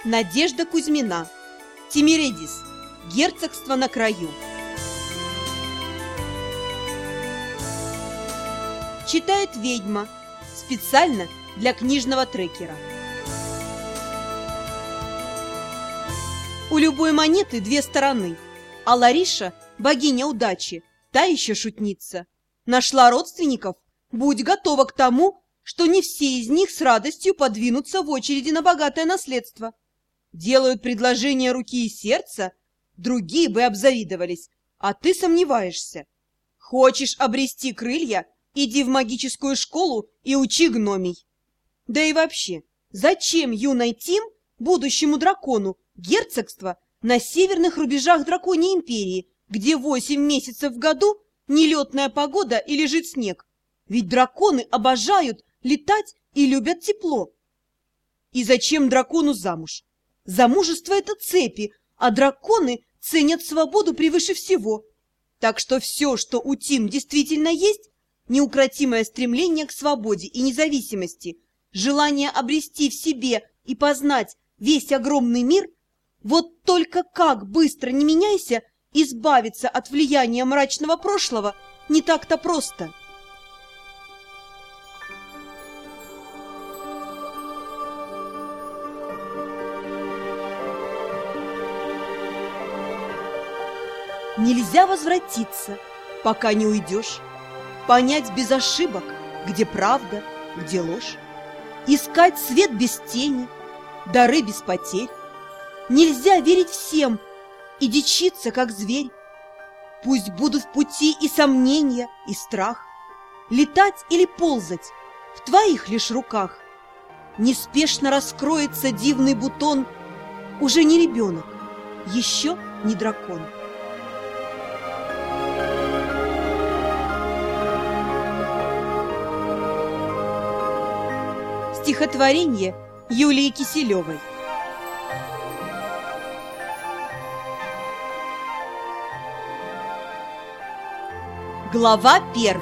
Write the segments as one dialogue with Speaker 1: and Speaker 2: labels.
Speaker 1: Надежда Кузьмина. Тимиридис. Герцогство на краю. Читает ведьма. Специально для книжного трекера. У любой монеты две стороны. А Лариша, богиня удачи, та еще шутница. Нашла родственников? Будь готова к тому, что не все из них с радостью подвинутся в очереди на богатое наследство. Делают предложение руки и сердца, другие бы обзавидовались, а ты сомневаешься. Хочешь обрести крылья? Иди в магическую школу и учи гномий. Да и вообще, зачем юной Тим, будущему дракону, герцогство на северных рубежах драконьей империи, где 8 месяцев в году нелетная погода и лежит снег? Ведь драконы обожают летать и любят тепло. И зачем дракону замуж? Замужество – это цепи, а драконы ценят свободу превыше всего. Так что все, что у Тим действительно есть, неукротимое стремление к свободе и независимости, желание обрести в себе и познать весь огромный мир, вот только как быстро не меняйся, избавиться от влияния мрачного прошлого не так-то просто. Нельзя возвратиться, пока не уйдешь, понять без ошибок, где правда, где ложь, искать свет без тени, дары без потерь. Нельзя верить всем и дичиться, как зверь. Пусть будут в пути и сомнения, и страх. Летать или ползать в твоих лишь руках. Неспешно раскроется дивный бутон, уже не ребенок, еще не дракон. Стихотворение Юлии Киселевой. Глава 1.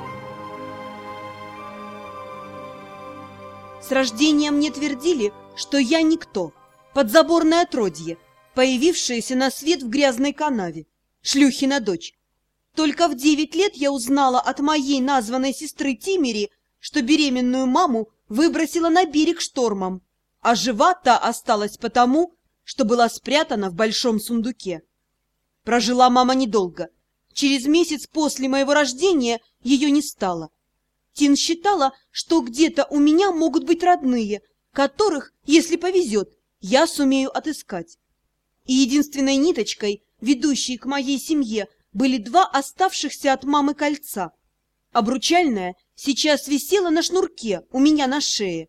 Speaker 1: С рождения мне твердили, что я никто, подзаборное отродье, появившееся на свет в грязной канаве, шлюхина дочь. Только в 9 лет я узнала от моей названной сестры Тимери, что беременную маму выбросила на берег штормом, а жива та осталась потому, что была спрятана в большом сундуке. Прожила мама недолго. Через месяц после моего рождения ее не стало. Тин считала, что где-то у меня могут быть родные, которых, если повезет, я сумею отыскать. И единственной ниточкой, ведущей к моей семье, были 2 оставшихся от мамы кольца. Обручальное сейчас висело на шнурке у меня на шее,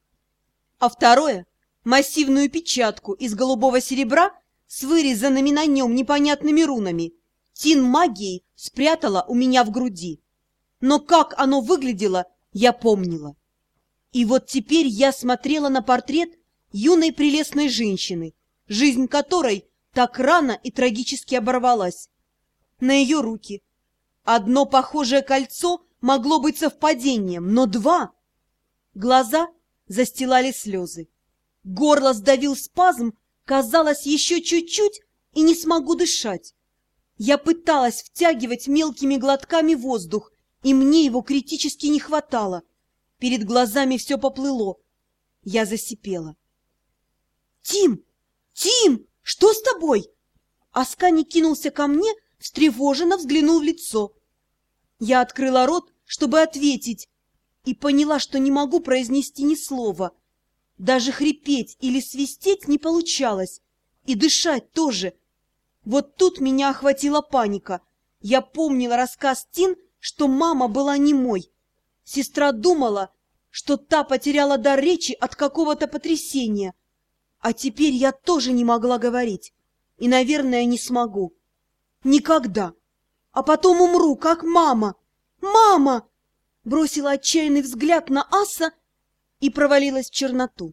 Speaker 1: а второе – массивную печатку из голубого серебра с вырезанными на нем непонятными рунами – Тин магией спрятала у меня в груди. Но как оно выглядело, я помнила. И вот теперь я смотрела на портрет юной прелестной женщины, жизнь которой так рано и трагически оборвалась. На ее руки. Одно похожее кольцо могло быть совпадением, но 2. Глаза застилали слезы. Горло сдавил спазм, казалось, еще чуть-чуть и не смогу дышать. Я пыталась втягивать мелкими глотками воздух, и мне его критически не хватало. Перед глазами все поплыло. Я засипела. «Тим! Тим! Что с тобой?» Аскани кинулся ко мне, встревоженно взглянул в лицо. Я открыла рот, чтобы ответить, и поняла, что не могу произнести ни слова. Даже хрипеть или свистеть не получалось, и дышать тоже. Вот тут меня охватила паника. Я помнила рассказ Тин, что мама была немой. Сестра думала, что та потеряла дар речи от какого-то потрясения. А теперь я тоже не могла говорить. И, наверное, не смогу. Никогда. А потом умру, как мама. «Мама!» Бросила отчаянный взгляд на Аса и провалилась в черноту.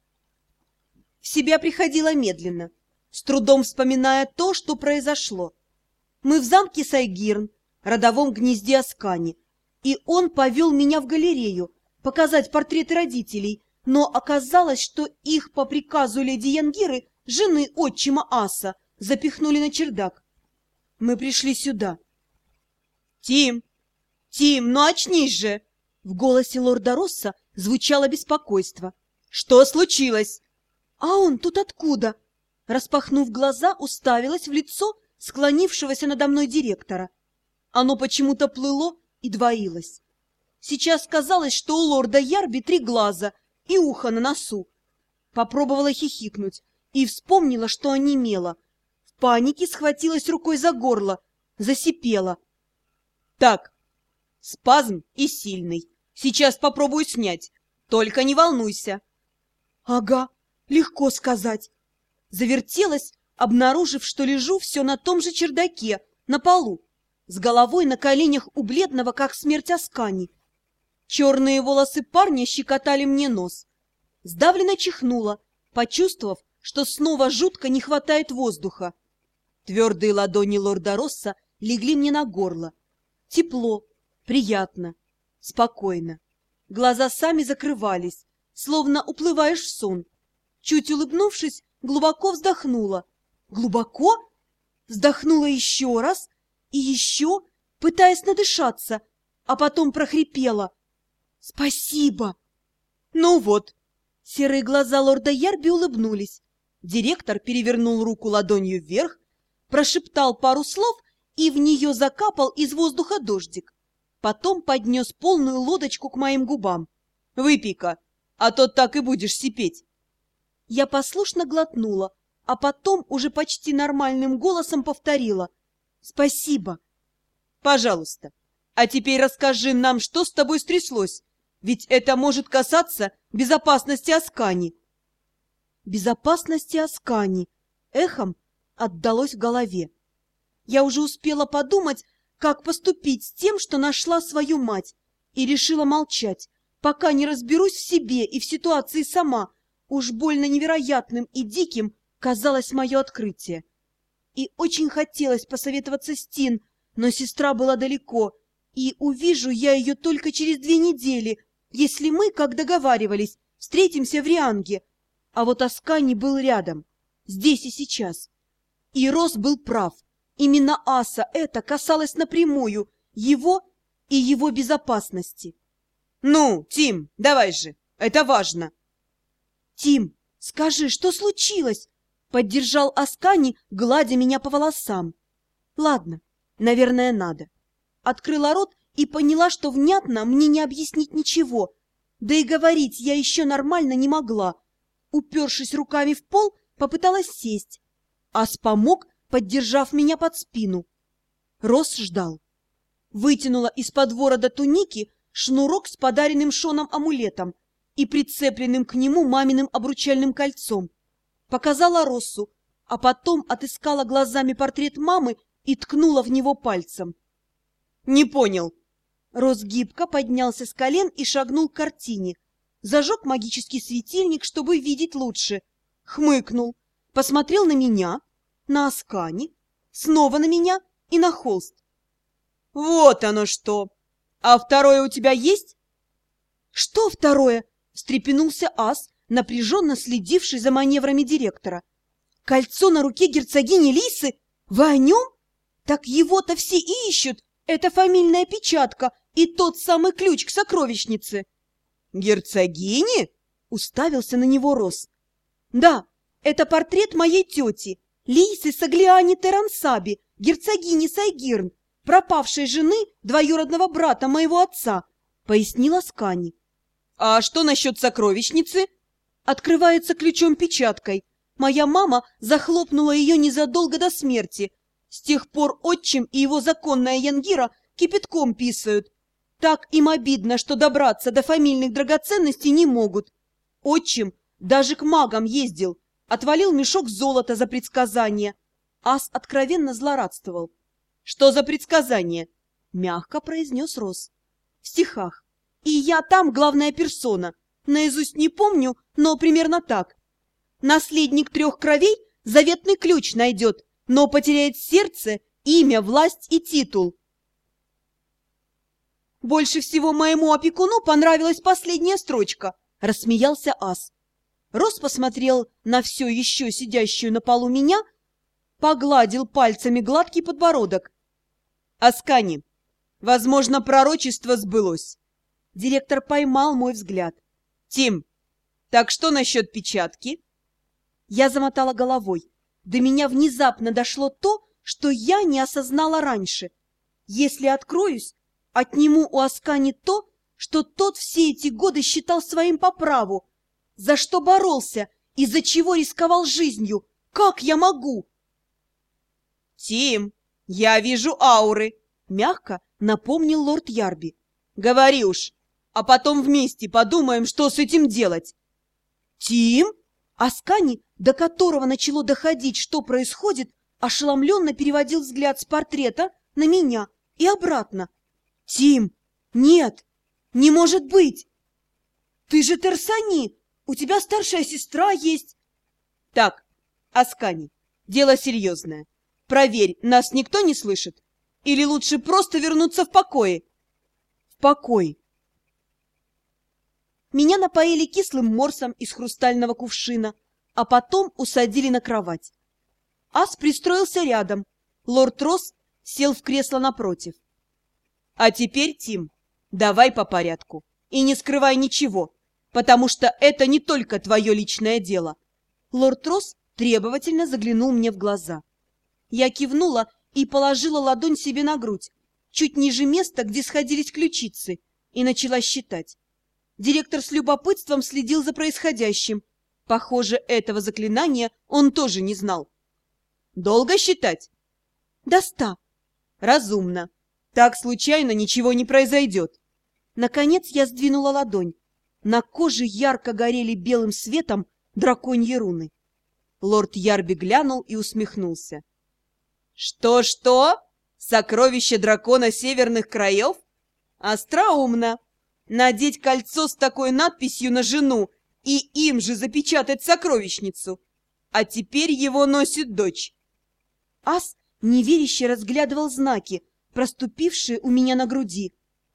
Speaker 1: В себя приходила медленно, с трудом вспоминая то, что произошло. Мы в замке Сайгирн, родовом гнезде Аскани, и он повел меня в галерею показать портреты родителей, но оказалось, что их по приказу леди Янгиры, жены отчима Аса, запихнули на чердак. Мы пришли сюда. «Тим! Тим, ну очнись же!» В голосе лорда Росса звучало беспокойство. «Что случилось?» «А он тут откуда?» Распахнув глаза, уставилась в лицо склонившегося надо мной директора. Оно почему-то плыло и двоилось. Сейчас казалось, что у лорда Ярби 3 глаза и ухо на носу. Попробовала хихикнуть и вспомнила, что онемела. В панике схватилась рукой за горло, засипела. «Так, спазм и сильный. Сейчас попробую снять. Только не волнуйся». «Ага, легко сказать». Завертелась, обнаружив, что лежу все на том же чердаке, на полу, с головой на коленях у бледного, как смерть Аскани. Черные волосы парня щекотали мне нос. Сдавленно чихнула, почувствовав, что снова жутко не хватает воздуха. Твердые ладони лорда Росса легли мне на горло. Тепло, приятно, спокойно. Глаза сами закрывались, словно уплываешь в сон. Чуть улыбнувшись, глубоко вздохнула. Глубоко? Вздохнула еще раз и еще, пытаясь надышаться, а потом прохрипела. «Спасибо!» «Ну вот!» Серые глаза лорда Ярби улыбнулись. Директор перевернул руку ладонью вверх, прошептал пару слов, и в нее закапал из воздуха дождик. Потом поднес полную лодочку к моим губам. «Выпей-ка, а то так и будешь сипеть!» Я послушно глотнула, а потом уже почти нормальным голосом повторила. «Спасибо!» «Пожалуйста, а теперь расскажи нам, что с тобой стряслось, ведь это может касаться безопасности Аскани». «Безопасности Аскани» эхом отдалось в голове. Я уже успела подумать, как поступить с тем, что нашла свою мать, и решила молчать, пока не разберусь в себе и в ситуации сама. Уж больно невероятным и диким казалось мое открытие. И очень хотелось посоветоваться с Тин, но сестра была далеко, и увижу я ее только через 2 недели, если мы, как договаривались, встретимся в Рианге. А вот Аскани был рядом, здесь и сейчас. И Рос был прав. Именно Аса это касалось напрямую, его и его безопасности. «Ну, Тим, давай же, это важно!» «Тим, скажи, что случилось?» — поддержал Аскани, гладя меня по волосам. «Ладно, наверное, надо». Открыла рот и поняла, что внятно мне не объяснить ничего. Да и говорить я еще нормально не могла. Упершись руками в пол, попыталась сесть. Ас помог, поддержав меня под спину. Рос ждал. Вытянула из-под ворота туники шнурок с подаренным Шоном амулетом и прицепленным к нему маминым обручальным кольцом. Показала Россу, а потом отыскала глазами портрет мамы и ткнула в него пальцем. «Не понял». Рос гибко поднялся с колен и шагнул к картине. Зажег магический светильник, чтобы видеть лучше. Хмыкнул, посмотрел на меня, на Аскани, снова на меня и на холст. «Вот оно что! А второе у тебя есть?» «Что второе?» — встрепенулся Ас, напряженно следивший за маневрами директора. «Кольцо на руке герцогини Лисы? Вы о нем? Так его-то все ищут! Это фамильная печатка и тот самый ключ к сокровищнице!» «Герцогини?» — уставился на него Рос. «Да, это портрет моей тети, Лисы Саглиани Терансаби, герцогини Сайгирн, пропавшей жены двоюродного брата моего отца», — пояснила Скани. «А что насчет сокровищницы?» «Открывается ключом-печаткой. Моя мама захлопнула ее незадолго до смерти. С тех пор отчим и его законная Янгира кипятком писают. Так им обидно, что добраться до фамильных драгоценностей не могут. Отчим даже к магам ездил, отвалил мешок золота за предсказание». Ас откровенно злорадствовал. «Что за предсказание?» — мягко произнес Рос. «В стихах. И я там главная персона. Наизусть не помню, но примерно так. Наследник 3 кровей заветный ключ найдет, но потеряет сердце, имя, власть и титул». Больше всего моему опекуну понравилась последняя строчка. — рассмеялся ас. Рос посмотрел на все еще сидящую на полу меня, погладил пальцами гладкий подбородок. «Аскани, возможно, пророчество сбылось». Директор поймал мой взгляд. «Тим, так что насчет печатки?» Я замотала головой. До меня внезапно дошло то, что я не осознала раньше. Если откроюсь, отниму у Аскани то, что тот все эти годы считал своим по праву. За что боролся, из-за чего рисковал жизнью. Как я могу? «Тим, я вижу ауры», — мягко напомнил лорд Ярби. «Говори уж, а потом вместе подумаем, что с этим делать». «Тим?» Аскани, до которого начало доходить, что происходит, ошеломленно переводил взгляд с портрета на меня и обратно. «Тим, нет, не может быть! Ты же Терсани, у тебя старшая сестра есть!» «Так, Аскани, дело серьезное. Проверь, нас никто не слышит? Или лучше просто вернуться в покое?» «В покой». Меня напоили кислым морсом из хрустального кувшина, а потом усадили на кровать. Ас пристроился рядом, лорд Росс сел в кресло напротив. «А теперь, Тим, давай по порядку и не скрывай ничего, потому что это не только твое личное дело». Лорд Росс требовательно заглянул мне в глаза. Я кивнула и положила ладонь себе на грудь, чуть ниже места, где сходились ключицы, и начала считать. Директор с любопытством следил за происходящим. Похоже, этого заклинания он тоже не знал. «Долго считать?» «До 100». «Разумно. Так случайно ничего не произойдет». Наконец я сдвинула ладонь. На коже ярко горели белым светом драконьи руны. Лорд Ярби глянул и усмехнулся. «Что-что? Сокровище дракона северных краев? Остроумно. Надеть кольцо с такой надписью на жену и им же запечатать сокровищницу. А теперь его носит дочь». Ас неверяще разглядывал знаки, проступившие у меня на груди.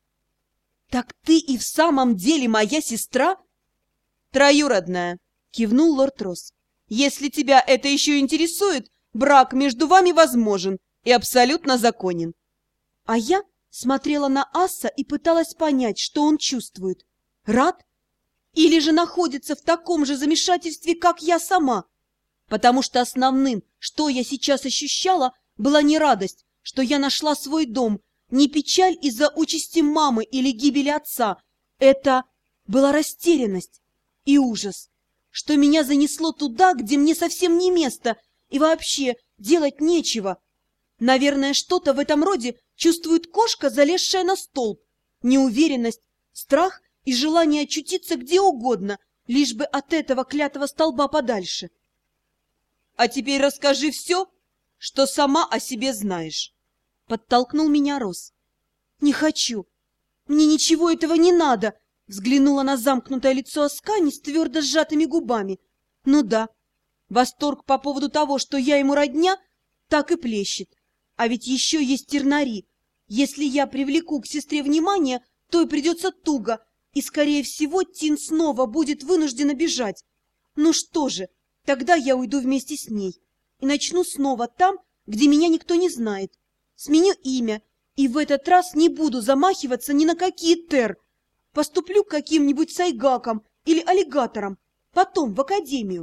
Speaker 1: «Так ты и в самом деле моя сестра?» «Троюродная», — кивнул лорд Росс. «Если тебя это еще интересует, брак между вами возможен и абсолютно законен». А я смотрела на Аса и пыталась понять, что он чувствует. Рад? Или же находится в таком же замешательстве, как я сама? Потому что основным, что я сейчас ощущала, была не радость, что я нашла свой дом, не печаль из-за участи мамы или гибели отца. Это была растерянность и ужас, что меня занесло туда, где мне совсем не место, и вообще делать нечего. Наверное, что-то в этом роде чувствует кошка, залезшая на столб. Неуверенность, страх и желание очутиться где угодно, лишь бы от этого клятого столба подальше. «А теперь расскажи все, что сама о себе знаешь», — подтолкнул меня Росс. «Не хочу. Мне ничего этого не надо», — взглянула на замкнутое лицо Аскани с твердо сжатыми губами. «Ну да, восторг по поводу того, что я ему родня, так и плещет. А ведь еще есть тернари. Если я привлеку к сестре внимание, то и придется туго, и, скорее всего, Тин снова будет вынуждена бежать. Ну что же, тогда я уйду вместе с ней и начну снова там, где меня никто не знает. Сменю имя, и в этот раз не буду замахиваться ни на какие тер. Поступлю к каким-нибудь сайгакам или аллигаторам, потом в академию».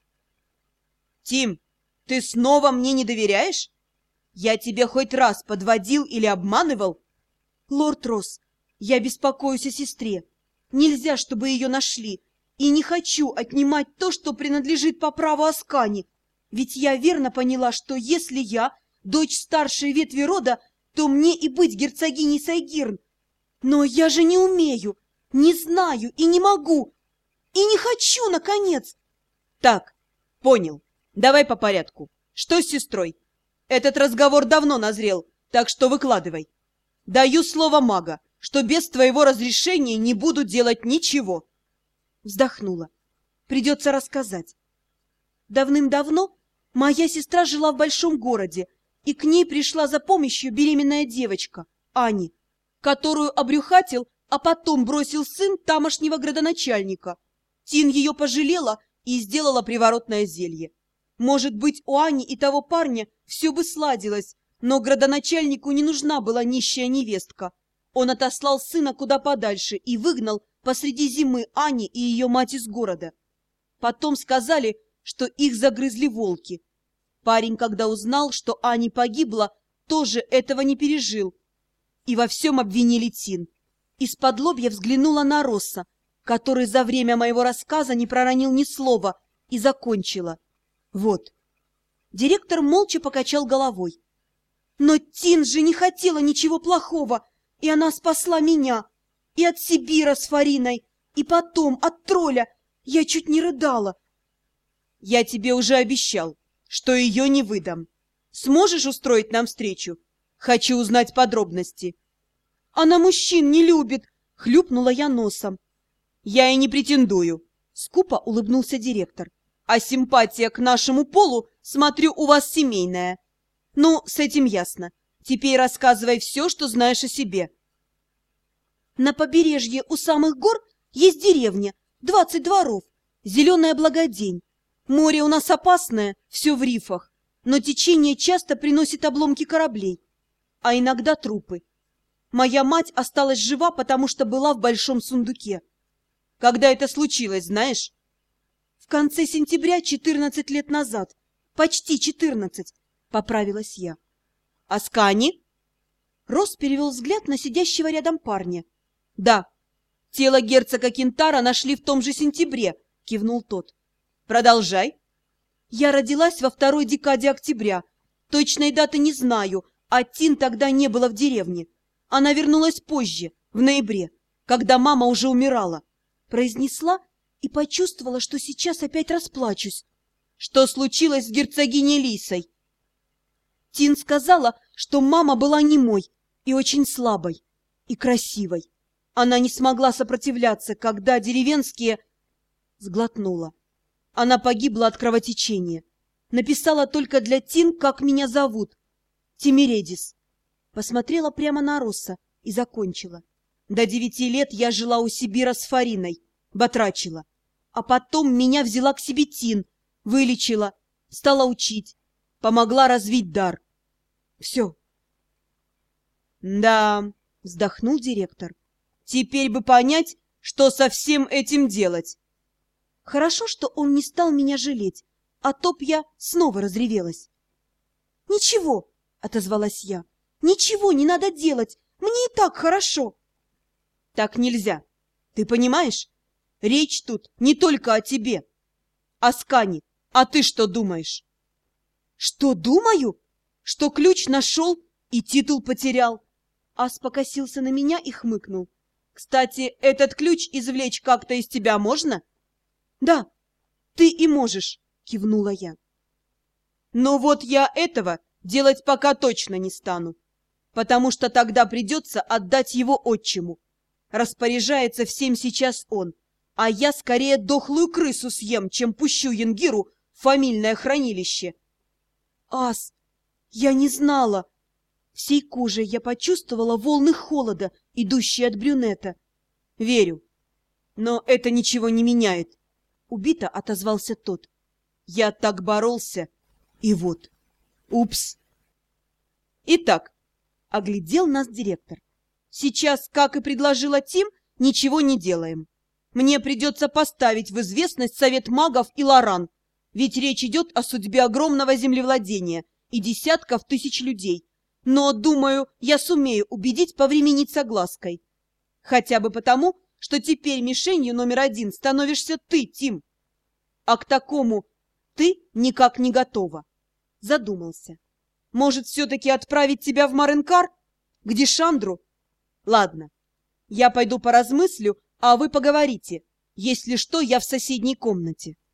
Speaker 1: «Тим, ты снова мне не доверяешь? Я тебя хоть раз подводил или обманывал?» «Лорд Росс, я беспокоюсь о сестре. Нельзя, чтобы ее нашли. И не хочу отнимать то, что принадлежит по праву Аскани. Ведь я верно поняла, что если я дочь старшей ветви рода, то мне и быть герцогиней Сайгирн. Но я же не умею, не знаю и не могу. И не хочу, наконец!» «Так, понял. Давай по порядку. Что с сестрой? Этот разговор давно назрел, так что выкладывай. Даю слово мага, что без твоего разрешения не буду делать ничего». Вздохнула. Придется рассказать. Давным-давно моя сестра жила в большом городе, и к ней пришла за помощью беременная девочка, Ани, которую обрюхатил а потом бросил сын тамошнего градоначальника. Тин ее пожалела и сделала приворотное зелье. Может быть, у Ани и того парня все бы сладилось, но градоначальнику не нужна была нищая невестка. Он отослал сына куда подальше и выгнал посреди зимы Ани и ее мать из города. Потом сказали, что их загрызли волки. Парень, когда узнал, что Ани погибла, тоже этого не пережил. И во всем обвинили Тин. Исподлобья взглянула на Росса, который за время моего рассказа не проронил ни слова, и закончила. Вот. Директор молча покачал головой. Но Тин же не хотела ничего плохого, и она спасла меня. И от Сибира с Фариной, и потом от тролля. Я чуть не рыдала. Я тебе уже обещал, что ее не выдам. Сможешь устроить нам встречу? Хочу узнать подробности. Она мужчин не любит, хлюпнула я носом. Я и не претендую, скупо улыбнулся директор. А симпатия к нашему полу, смотрю, у вас семейная. Ну, с этим ясно. Теперь рассказывай все, что знаешь о себе. На побережье у самых гор есть деревня, 20 дворов, зеленая благодень. Море у нас опасное, все в рифах, но течение часто приносит обломки кораблей, а иногда трупы. Моя мать осталась жива, потому что была в большом сундуке. Когда это случилось, знаешь? В конце сентября 14 лет назад. Почти 14, поправилась я. А Скани? Росс перевел взгляд на сидящего рядом парня. Да, тело герцога Кентара нашли в том же сентябре, кивнул тот. Продолжай. Я родилась во второй декаде октября. Точной даты не знаю, а Тин тогда не было в деревне. Она вернулась позже, в ноябре, когда мама уже умирала. Произнесла и почувствовала, что сейчас опять расплачусь. Что случилось с герцогиней Лисой? Тин сказала, что мама была немой и очень слабой, и красивой. Она не смогла сопротивляться, когда деревенские... Сглотнула. Она погибла от кровотечения. Написала только для Тин, как меня зовут. Тимиредис. Посмотрела прямо на Росса и закончила. До 9 лет я жила у Сибира с Фариной, батрачила. А потом меня взяла к себе Тин, вылечила, стала учить, помогла развить дар. Все. Да, вздохнул директор. Теперь бы понять, что со всем этим делать. Хорошо, что он не стал меня жалеть, а то б я снова разревелась. Ничего, отозвалась я. Ничего не надо делать, мне и так хорошо. Так нельзя, ты понимаешь? Речь тут не только о тебе. О Скани, а ты что думаешь? Что думаю? Что ключ нашел и титул потерял. Ас покосился на меня и хмыкнул. Кстати, этот ключ извлечь как-то из тебя можно? Да, ты и можешь, кивнула я. Но вот я этого делать пока точно не стану, потому что тогда придется отдать его отчиму. Распоряжается всем сейчас он, а я скорее дохлую крысу съем, чем пущу Янгиру в фамильное хранилище. Ас, я не знала. Всей кожей я почувствовала волны холода, идущие от брюнета. Верю, но это ничего не меняет. Убито отозвался тот. Я так боролся, и вот. Упс. Итак, оглядел нас директор. Сейчас, как и предложила Тим, ничего не делаем. Мне придется поставить в известность Совет магов и Лоран, ведь речь идет о судьбе огромного землевладения и десятков тысяч людей. Но, думаю, я сумею убедить повременить соглаской. Хотя бы потому, что теперь мишенью номер 1 становишься ты, Тим. А к такому ты никак не готова. Задумался. Может, все-таки отправить тебя в Маренкар? К Дишандру? Ладно, я пойду поразмыслю, а вы поговорите. Если что, я в соседней комнате.